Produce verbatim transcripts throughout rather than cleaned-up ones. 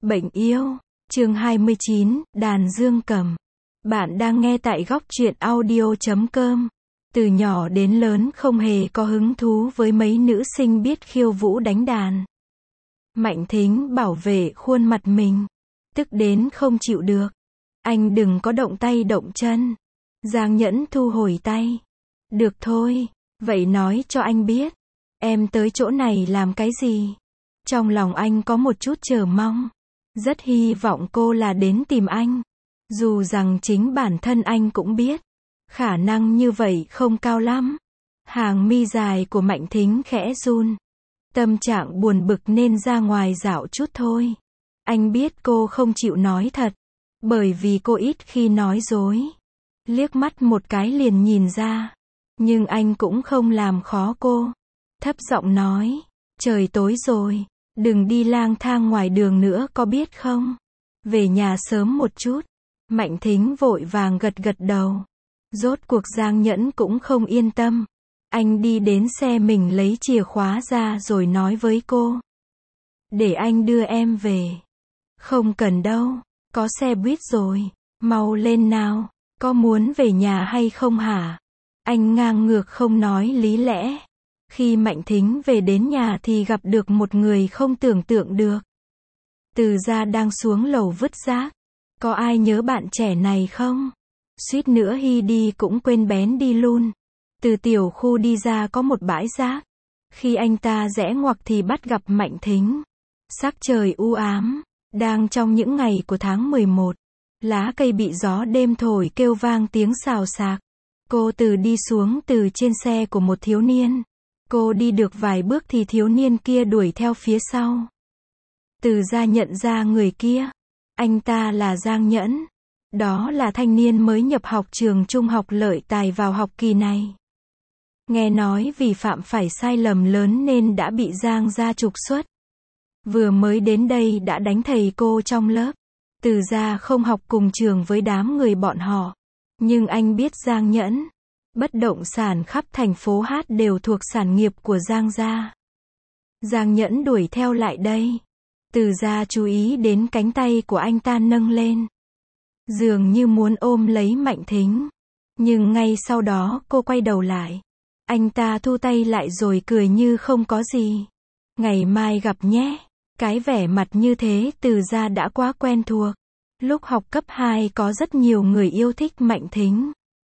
Bệnh yêu, chương hai mươi chín, đàn dương cầm. Bạn đang nghe tại góc truyện audio chấm com. Từ nhỏ đến lớn không hề có hứng thú với mấy nữ sinh biết khiêu vũ đánh đàn. Mạnh Thính bảo vệ khuôn mặt mình, tức đến không chịu được. Anh đừng có động tay động chân. Giang Nhẫn thu hồi tay. Được thôi, vậy nói cho anh biết, em tới chỗ này làm cái gì? Trong lòng anh có một chút chờ mong. Rất hy vọng cô là đến tìm anh. Dù rằng chính bản thân anh cũng biết, khả năng như vậy không cao lắm. Hàng mi dài của Mạnh Thính khẽ run. Tâm trạng buồn bực nên ra ngoài dạo chút thôi. Anh biết cô không chịu nói thật, bởi vì cô ít khi nói dối. Liếc mắt một cái liền nhìn ra. Nhưng anh cũng không làm khó cô. Thấp giọng nói, trời tối rồi, đừng đi lang thang ngoài đường nữa có biết không? Về nhà sớm một chút. Mạnh Thính vội vàng gật gật đầu. Rốt cuộc Giang Nhẫn cũng không yên tâm. Anh đi đến xe mình lấy chìa khóa ra rồi nói với cô. Để anh đưa em về. Không cần đâu, có xe buýt rồi, mau lên nào, có muốn về nhà hay không hả? Anh ngang ngược không nói lý lẽ. Khi Mạnh Thính về đến nhà thì gặp được một người không tưởng tượng được. Từ Gia đang xuống lầu vứt rác. Có ai nhớ bạn trẻ này không? Suýt nữa Hy đi cũng quên bén đi luôn. Từ tiểu khu đi ra có một bãi rác. Khi anh ta rẽ ngoặc thì bắt gặp Mạnh Thính. Sắc trời u ám, đang trong những ngày của tháng mười một. Lá cây bị gió đêm thổi kêu vang tiếng xào xạc. Cô từ đi xuống từ trên xe của một thiếu niên. Cô đi được vài bước thì thiếu niên kia đuổi theo phía sau. Từ Gia nhận ra người kia. Anh ta là Giang Nhẫn. Đó là thanh niên mới nhập học trường trung học Lợi Tài vào học kỳ này. Nghe nói vì phạm phải sai lầm lớn nên đã bị Giang gia trục xuất. Vừa mới đến đây đã đánh thầy cô trong lớp. Từ Gia không học cùng trường với đám người bọn họ. Nhưng anh biết Giang Nhẫn. Bất động sản khắp thành phố Hát đều thuộc sản nghiệp của Giang gia. Giang Nhẫn đuổi theo lại đây. Từ Gia chú ý đến cánh tay của anh ta nâng lên. Dường như muốn ôm lấy Mạnh Thính. Nhưng ngay sau đó cô quay đầu lại. Anh ta thu tay lại rồi cười như không có gì. Ngày mai gặp nhé. Cái vẻ mặt như thế Từ Gia đã quá quen thuộc. Lúc học cấp hai có rất nhiều người yêu thích Mạnh Thính.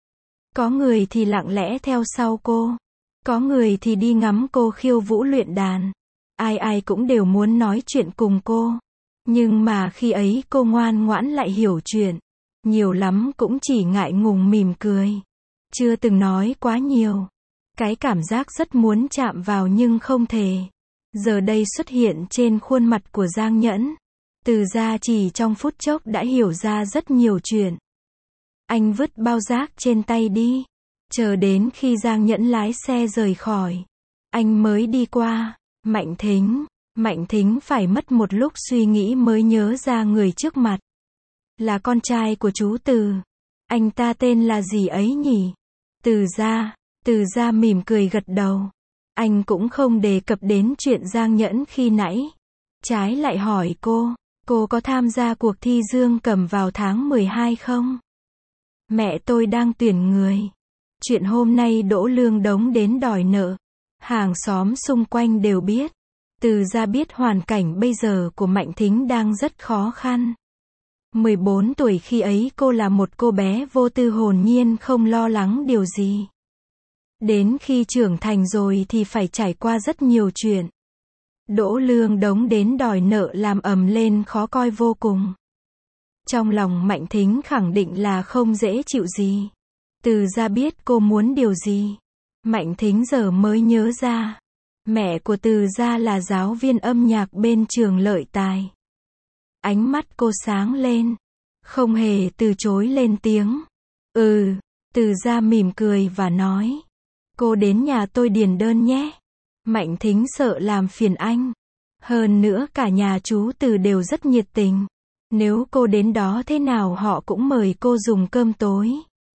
Có người thì lặng lẽ theo sau cô. Có người thì đi ngắm cô khiêu vũ luyện đàn. Ai ai cũng đều muốn nói chuyện cùng cô. Nhưng mà khi ấy cô ngoan ngoãn lại hiểu chuyện. Nhiều lắm cũng chỉ ngại ngùng mỉm cười. Chưa từng nói quá nhiều. Cái cảm giác rất muốn chạm vào nhưng không thể. Giờ đây xuất hiện trên khuôn mặt của Giang Nhẫn. Từ Gia chỉ trong phút chốc đã hiểu ra rất nhiều chuyện. Anh vứt bao rác trên tay đi. Chờ đến khi Giang Nhẫn lái xe rời khỏi. Anh mới đi qua. Mạnh Thính. Mạnh Thính phải mất một lúc suy nghĩ mới nhớ ra người trước mặt. Là con trai của chú Từ. Anh ta tên là gì ấy nhỉ? Từ Gia. Từ Gia mỉm cười gật đầu. Anh cũng không đề cập đến chuyện Giang Nhẫn khi nãy. Trái lại hỏi cô. Cô có tham gia cuộc thi dương cầm vào tháng mười hai không? Mẹ tôi đang tuyển người. Chuyện hôm nay Đỗ Lương Đống đến đòi nợ. Hàng xóm xung quanh đều biết. Từ Gia biết hoàn cảnh bây giờ của Mạnh Thính đang rất khó khăn. mười bốn tuổi khi ấy cô là một cô bé vô tư hồn nhiên không lo lắng điều gì. Đến khi trưởng thành rồi thì phải trải qua rất nhiều chuyện. Đỗ Lương Đống đến đòi nợ làm ầm lên khó coi vô cùng. Trong lòng Mạnh Thính khẳng định là không dễ chịu gì. Từ Gia biết cô muốn điều gì. Mạnh Thính giờ mới nhớ ra. Mẹ của Từ Gia là giáo viên âm nhạc bên trường Lợi Tài. Ánh mắt cô sáng lên. Không hề từ chối lên tiếng. Ừ, Từ Gia mỉm cười và nói. Cô đến nhà tôi điền đơn nhé. Mạnh Thính sợ làm phiền anh. Hơn nữa cả nhà chú Từ đều rất nhiệt tình. Nếu cô đến đó thế nào họ cũng mời cô dùng cơm tối.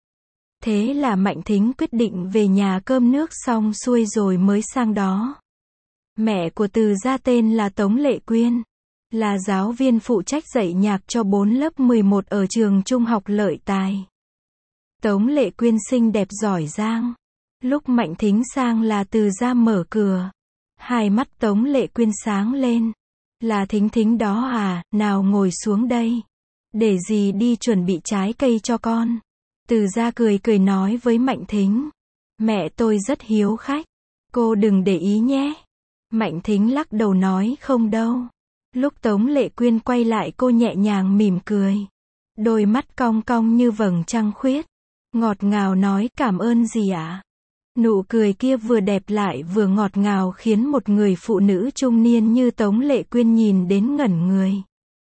Thế là Mạnh Thính quyết định về nhà cơm nước xong xuôi rồi mới sang đó. Mẹ của Từ Gia tên là Tống Lệ Quyên. là giáo viên phụ trách dạy nhạc cho bốn lớp mười một ở trường trung học Lợi Tài. Tống Lệ Quyên xinh đẹp giỏi giang. Lúc Mạnh Thính sang là Từ Gia mở cửa. Hai mắt Tống Lệ Quyên sáng lên. Là Thính Thính đó à, nào ngồi xuống đây. Để dì đi chuẩn bị trái cây cho con. Từ Gia cười cười nói với Mạnh Thính. Mẹ tôi rất hiếu khách. Cô đừng để ý nhé. Mạnh Thính lắc đầu nói không đâu. Lúc Tống Lệ Quyên quay lại cô nhẹ nhàng mỉm cười. Đôi mắt cong cong như vầng trăng khuyết. Ngọt ngào nói cảm ơn dì ạ. Nụ cười kia vừa đẹp lại vừa ngọt ngào khiến một người phụ nữ trung niên như Tống Lệ Quyên nhìn đến ngẩn người.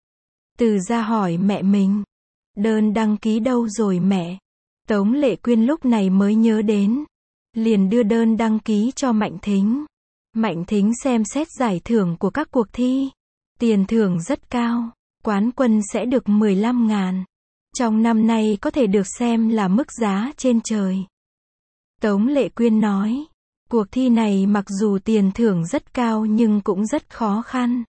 Từ Gia hỏi mẹ mình. Đơn đăng ký đâu rồi mẹ? Tống Lệ Quyên lúc này mới nhớ đến. Liền đưa đơn đăng ký cho Mạnh Thính. Mạnh Thính xem xét giải thưởng của các cuộc thi. Tiền thưởng rất cao. Quán quân sẽ được mười lăm ngàn. Trong năm nay có thể được xem là mức giá trên trời. Tống Lệ Quyên nói. Cuộc thi này mặc dù tiền thưởng rất cao nhưng cũng rất khó khăn.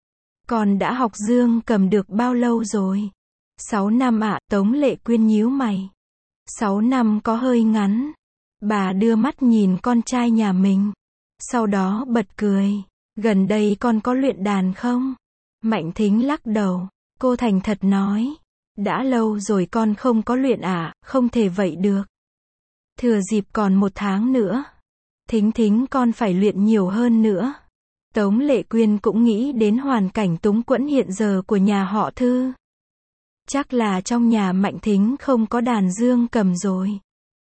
Con đã học dương cầm được bao lâu rồi? Sáu năm ạ, Tống Lệ Quyên nhíu mày. Sáu năm có hơi ngắn. Bà đưa mắt nhìn con trai nhà mình. Sau đó bật cười. Gần đây con có luyện đàn không? Mạnh Thính lắc đầu. Cô thành thật nói. Đã lâu rồi con không có luyện ạ, không thể vậy được. Thừa dịp còn một tháng nữa. Thính Thính con phải luyện nhiều hơn nữa. Tống Lệ Quyên cũng nghĩ đến hoàn cảnh túng quẫn hiện giờ của nhà họ Thư. Chắc là trong nhà Mạnh Thính không có đàn dương cầm rồi.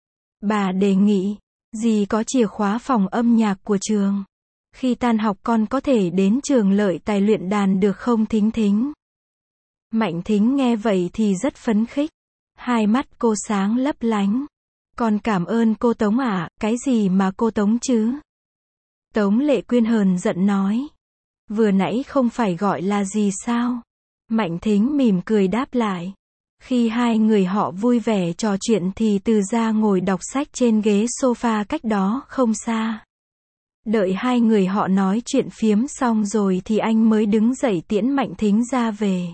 Bà đề nghị, dì có chìa khóa phòng âm nhạc của trường. Khi tan học con có thể đến trường Lợi Tài luyện đàn được không Thính Thính? Mạnh Thính nghe vậy thì rất phấn khích. Hai mắt cô sáng lấp lánh. Con cảm ơn cô Tống ạ, cái gì mà cô Tống chứ? Tống Lệ Quyên hờn giận nói. Vừa nãy không phải gọi là gì sao? Mạnh Thính mỉm cười đáp lại. Khi hai người họ vui vẻ trò chuyện thì Từ Gia ngồi đọc sách trên ghế sofa cách đó không xa. Đợi hai người họ nói chuyện phiếm xong rồi thì anh mới đứng dậy tiễn Mạnh Thính ra về.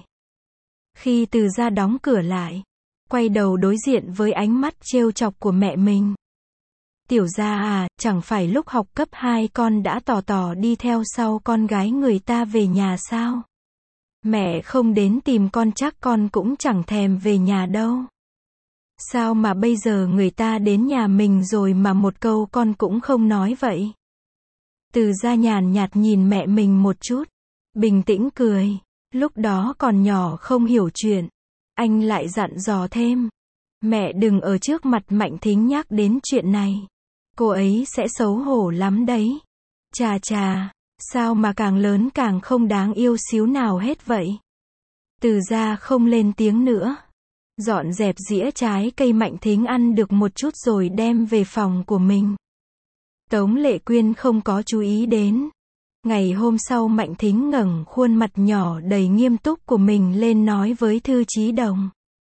Khi Từ Gia đóng cửa lại, quay đầu đối diện với ánh mắt trêu chọc của mẹ mình. Tiểu Gia à, chẳng phải lúc học cấp hai con đã tỏ tỏ đi theo sau con gái người ta về nhà sao? Mẹ không đến tìm con chắc con cũng chẳng thèm về nhà đâu. Sao mà bây giờ người ta đến nhà mình rồi mà một câu con cũng không nói vậy? Từ Gia nhàn nhạt nhìn mẹ mình một chút, bình tĩnh cười. Lúc đó còn nhỏ không hiểu chuyện. Anh lại dặn dò thêm. Mẹ đừng ở trước mặt Mạnh Thính nhắc đến chuyện này. Cô ấy sẽ xấu hổ lắm đấy. Chà chà, sao mà càng lớn càng không đáng yêu xíu nào hết vậy? Từ Gia không lên tiếng nữa. Dọn dẹp dĩa trái cây Mạnh Thính ăn được một chút rồi đem về phòng của mình. Tống Lệ Quyên không có chú ý đến. Ngày hôm sau Mạnh Thính ngẩng khuôn mặt nhỏ đầy nghiêm túc của mình lên nói với Thư Chí Đồng.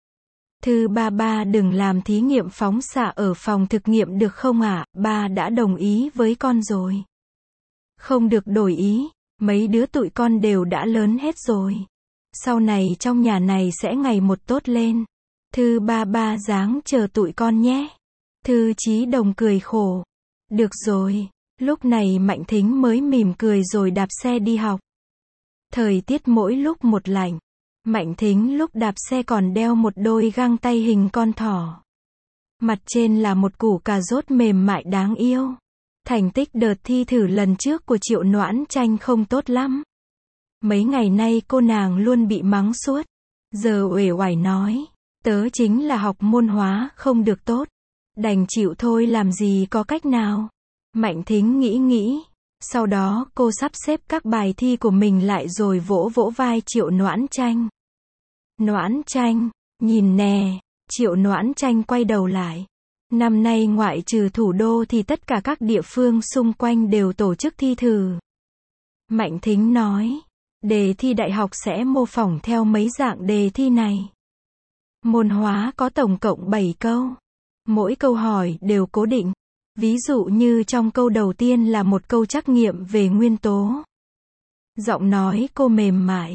Thư ba ba đừng làm thí nghiệm phóng xạ ở phòng thực nghiệm được không ạ? Ba đã đồng ý với con rồi. Không được đổi ý, mấy đứa tụi con đều đã lớn hết rồi. Sau này trong nhà này sẽ ngày một tốt lên. Thư ba ba ráng chờ tụi con nhé. Thư Chí Đồng cười khổ. Được rồi. Lúc này Mạnh Thính mới mỉm cười rồi đạp xe đi học. Thời tiết mỗi lúc một lạnh. Mạnh Thính lúc đạp xe còn đeo một đôi găng tay hình con thỏ. Mặt trên là một củ cà rốt mềm mại đáng yêu. Thành tích đợt thi thử lần trước của Triệu Noãn Tranh không tốt lắm. Mấy ngày nay cô nàng luôn bị mắng suốt. Giờ uể oải nói, tớ chính là học môn hóa không được tốt. Đành chịu thôi làm gì có cách nào. Mạnh Thính nghĩ nghĩ. Sau đó cô sắp xếp các bài thi của mình lại rồi vỗ vỗ vai Triệu Noãn Tranh. Noãn Tranh, nhìn nè. Triệu Noãn Tranh quay đầu lại. Năm nay ngoại trừ thủ đô thì tất cả các địa phương xung quanh đều tổ chức thi thử. Mạnh Thính nói, đề thi đại học sẽ mô phỏng theo mấy dạng đề thi này. Môn hóa có tổng cộng bảy câu. Mỗi câu hỏi đều cố định. Ví dụ như trong câu đầu tiên là một câu trắc nghiệm về nguyên tố. Giọng nói cô mềm mại.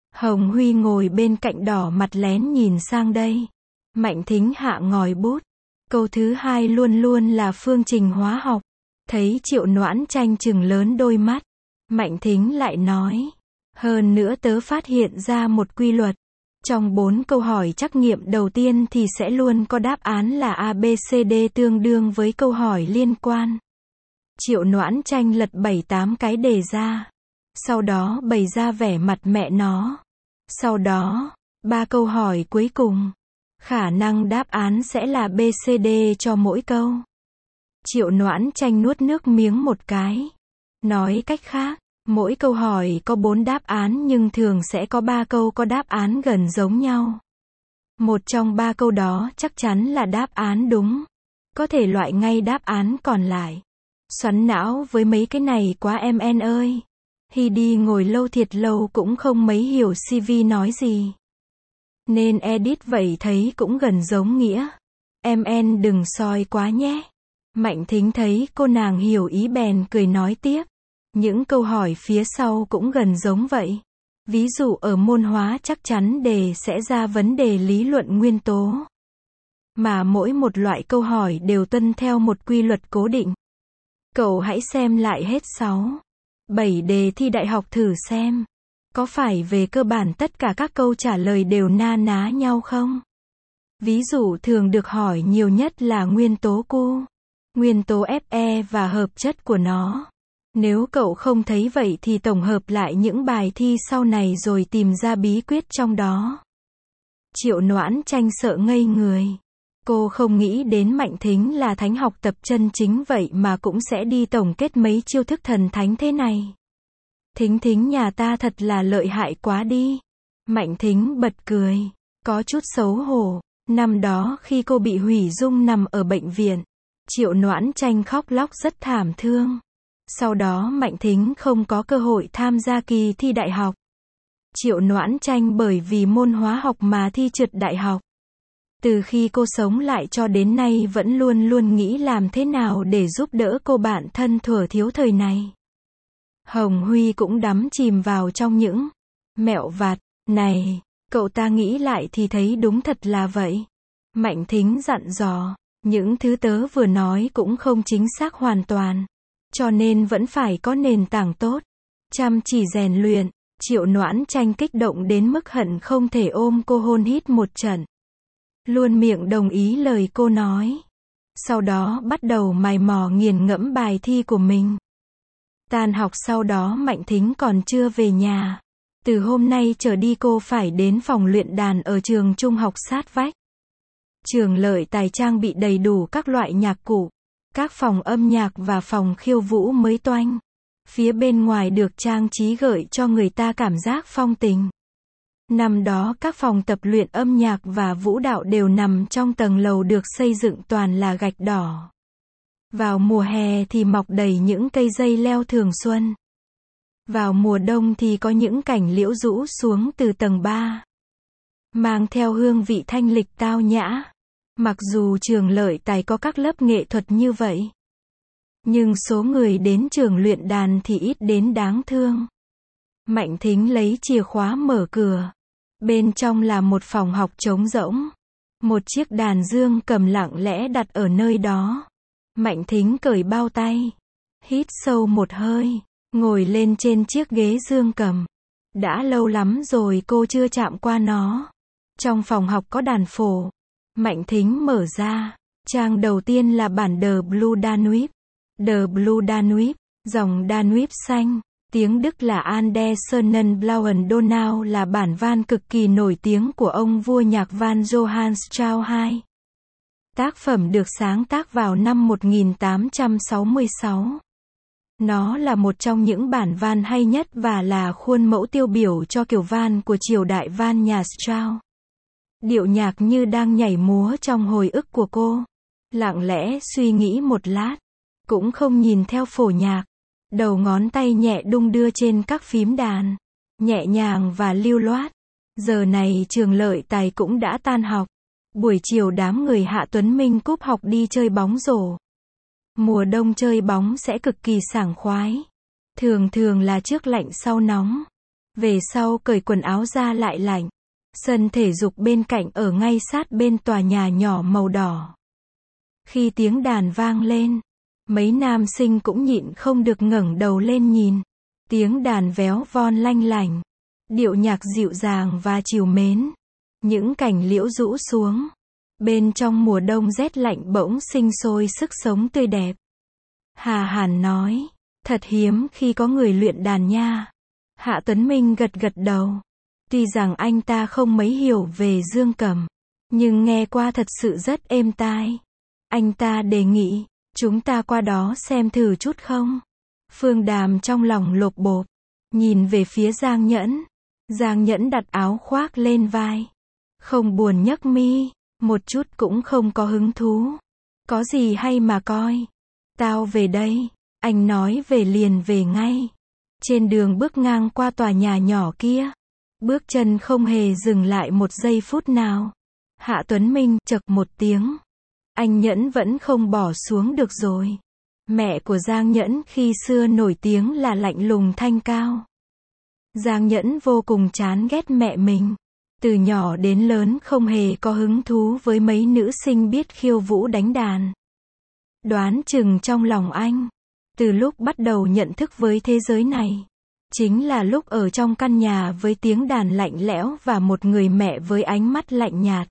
Hồng Huy ngồi bên cạnh đỏ mặt lén nhìn sang đây. Mạnh Thính hạ ngòi bút. Câu thứ hai luôn luôn là phương trình hóa học. Thấy Triệu Noãn Tranh trừng lớn đôi mắt. Mạnh Thính lại nói. Hơn nữa tớ phát hiện ra một quy luật. Trong bốn câu hỏi trắc nghiệm đầu tiên thì sẽ luôn có đáp án là A B C D tương đương với câu hỏi liên quan. Triệu Noãn Tranh lật bảy tám cái đề ra. Sau đó bày ra vẻ mặt mẹ nó. Sau đó, ba câu hỏi cuối cùng. Khả năng đáp án sẽ là B C D cho mỗi câu. Triệu Noãn Tranh nuốt nước miếng một cái. Nói cách khác, mỗi câu hỏi có bốn đáp án nhưng thường sẽ có ba câu có đáp án gần giống nhau. Một trong ba câu đó chắc chắn là đáp án đúng. Có thể loại ngay đáp án còn lại. Xoắn não với mấy cái này quá em en ơi. Hi đi ngồi lâu thiệt lâu cũng không mấy hiểu xê vê nói gì. Nên edit vậy thấy cũng gần giống nghĩa. Em en đừng soi quá nhé. Mạnh Thính thấy cô nàng hiểu ý bèn cười nói tiếp. Những câu hỏi phía sau cũng gần giống vậy. Ví dụ ở môn hóa chắc chắn đề sẽ ra vấn đề lý luận nguyên tố. Mà mỗi một loại câu hỏi đều tuân theo một quy luật cố định. Cậu hãy xem lại hết sáu, bảy đề thi đại học thử xem. Có phải về cơ bản tất cả các câu trả lời đều na ná nhau không? Ví dụ thường được hỏi nhiều nhất là nguyên tố Cu, nguyên tố Fe và hợp chất của nó. Nếu cậu không thấy vậy thì tổng hợp lại những bài thi sau này rồi tìm ra bí quyết trong đó. Triệu Noãn Tranh sợ ngây người. Cô không nghĩ đến Mạnh Thính là thánh học tập chân chính vậy mà cũng sẽ đi tổng kết mấy chiêu thức thần thánh thế này. Thính Thính nhà ta thật là lợi hại quá đi. Mạnh Thính bật cười. Có chút xấu hổ. Năm đó khi cô bị hủy dung nằm ở bệnh viện, Triệu Noãn Tranh khóc lóc rất thảm thương. Sau đó Mạnh Thính không có cơ hội tham gia kỳ thi đại học. Triệu Noãn Tranh bởi vì môn hóa học mà thi trượt đại học. Từ khi cô sống lại cho đến nay vẫn luôn luôn nghĩ làm thế nào để giúp đỡ cô bạn thân thuở thiếu thời này. Hồng Huy cũng đắm chìm vào trong những mẹo vặt này. Cậu ta nghĩ lại thì thấy đúng thật là vậy. Mạnh Thính dặn dò, những thứ tớ vừa nói cũng không chính xác hoàn toàn. Cho nên vẫn phải có nền tảng tốt. Chăm chỉ rèn luyện. Triệu Noãn Tranh kích động đến mức hận không thể ôm cô hôn hít một trận. Luôn miệng đồng ý lời cô nói. Sau đó bắt đầu mày mò nghiền ngẫm bài thi của mình. Tan học sau đó Mạnh Thính còn chưa về nhà. Từ hôm nay trở đi cô phải đến phòng luyện đàn ở trường trung học sát vách. Trường Lợi Tài trang bị đầy đủ các loại nhạc cụ. Các phòng âm nhạc và phòng khiêu vũ mới toanh. Phía bên ngoài được trang trí gợi cho người ta cảm giác phong tình. Năm đó các phòng tập luyện âm nhạc và vũ đạo đều nằm trong tầng lầu được xây dựng toàn là gạch đỏ. Vào mùa hè thì mọc đầy những cây dây leo thường xuân. Vào mùa đông thì có những cảnh liễu rũ xuống từ tầng ba. Mang theo hương vị thanh lịch tao nhã. Mặc dù trường Lợi Tài có các lớp nghệ thuật như vậy. Nhưng số người đến trường luyện đàn thì ít đến đáng thương. Mạnh Thính lấy chìa khóa mở cửa. Bên trong là một phòng học trống rỗng. Một chiếc đàn dương cầm lặng lẽ đặt ở nơi đó. Mạnh Thính cởi bao tay. Hít sâu một hơi. Ngồi lên trên chiếc ghế dương cầm. Đã lâu lắm rồi cô chưa chạm qua nó. Trong phòng học có đàn phổ. Mạnh Thính mở ra. Trang đầu tiên là bản The Blue Danube. The Blue Danube, dòng Danube xanh. Tiếng Đức là An der Sonnenblauen Donau là bản van cực kỳ nổi tiếng của ông vua nhạc van Johann Strauss đệ nhị. Tác phẩm được sáng tác vào năm một nghìn tám trăm sáu mươi sáu. Nó là một trong những bản van hay nhất và là khuôn mẫu tiêu biểu cho kiểu van của triều đại van nhà Strauss. Điệu nhạc như đang nhảy múa trong hồi ức của cô. Lặng lẽ suy nghĩ một lát. Cũng không nhìn theo phổ nhạc. Đầu ngón tay nhẹ đung đưa trên các phím đàn. Nhẹ nhàng và lưu loát. Giờ này trường Lợi Tài cũng đã tan học. Buổi chiều đám người Hạ Tuấn Minh cúp học đi chơi bóng rổ. Mùa đông chơi bóng sẽ cực kỳ sảng khoái. Thường thường là trước lạnh sau nóng. Về sau cởi quần áo ra lại lạnh. Sân thể dục bên cạnh ở ngay sát bên tòa nhà nhỏ màu đỏ. Khi tiếng đàn vang lên, mấy nam sinh cũng nhịn không được ngẩng đầu lên nhìn. Tiếng đàn véo von lanh lảnh, điệu nhạc dịu dàng và trìu mến. Những cành liễu rũ xuống. Bên trong mùa đông rét lạnh bỗng sinh sôi sức sống tươi đẹp. Hà Hàn nói, thật hiếm khi có người luyện đàn nha. Hạ Tuấn Minh gật gật đầu. Tuy rằng anh ta không mấy hiểu về dương cầm, nhưng nghe qua thật sự rất êm tai. Anh ta đề nghị, chúng ta qua đó xem thử chút không? Phương Đàm trong lòng lột bột, nhìn về phía Giang Nhẫn. Giang Nhẫn đặt áo khoác lên vai. Không buồn nhấc mi, một chút cũng không có hứng thú. Có gì hay mà coi. Tao về đây, anh nói về liền về ngay. Trên đường bước ngang qua tòa nhà nhỏ kia, bước chân không hề dừng lại một giây phút nào. Hạ Tuấn Minh chậc một tiếng. Anh Nhẫn vẫn không bỏ xuống được rồi. Mẹ của Giang Nhẫn khi xưa nổi tiếng là lạnh lùng thanh cao. Giang Nhẫn vô cùng chán ghét mẹ mình. Từ nhỏ đến lớn không hề có hứng thú với mấy nữ sinh biết khiêu vũ đánh đàn. Đoán chừng trong lòng anh, từ lúc bắt đầu nhận thức với thế giới này, chính là lúc ở trong căn nhà với tiếng đàn lạnh lẽo và một người mẹ với ánh mắt lạnh nhạt.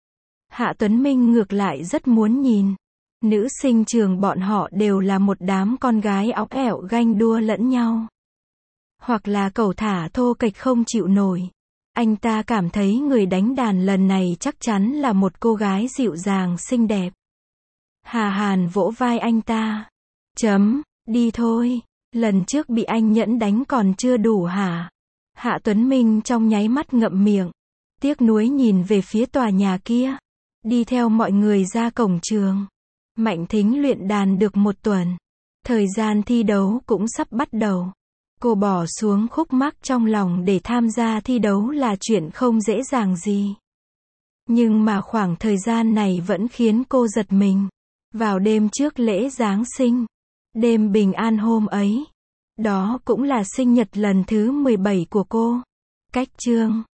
Hạ Tuấn Minh ngược lại rất muốn nhìn. Nữ sinh trường bọn họ đều là một đám con gái óc ẻo ganh đua lẫn nhau. Hoặc là cẩu thả thô kệch không chịu nổi. Anh ta cảm thấy người đánh đàn lần này chắc chắn là một cô gái dịu dàng xinh đẹp. Hà Hàn vỗ vai anh ta. Chấm, đi thôi. Lần trước bị anh Nhẫn đánh còn chưa đủ hả? Hạ Tuấn Minh trong nháy mắt ngậm miệng. Tiếc nuối nhìn về phía tòa nhà kia. Đi theo mọi người ra cổng trường. Mạnh Thính luyện đàn được một tuần. Thời gian thi đấu cũng sắp bắt đầu. Cô bỏ xuống khúc mắc trong lòng để tham gia thi đấu là chuyện không dễ dàng gì. Nhưng mà khoảng thời gian này vẫn khiến cô giật mình. Vào đêm trước lễ Giáng sinh, đêm bình an hôm ấy, đó cũng là sinh nhật lần thứ mười bảy của cô. Cách chương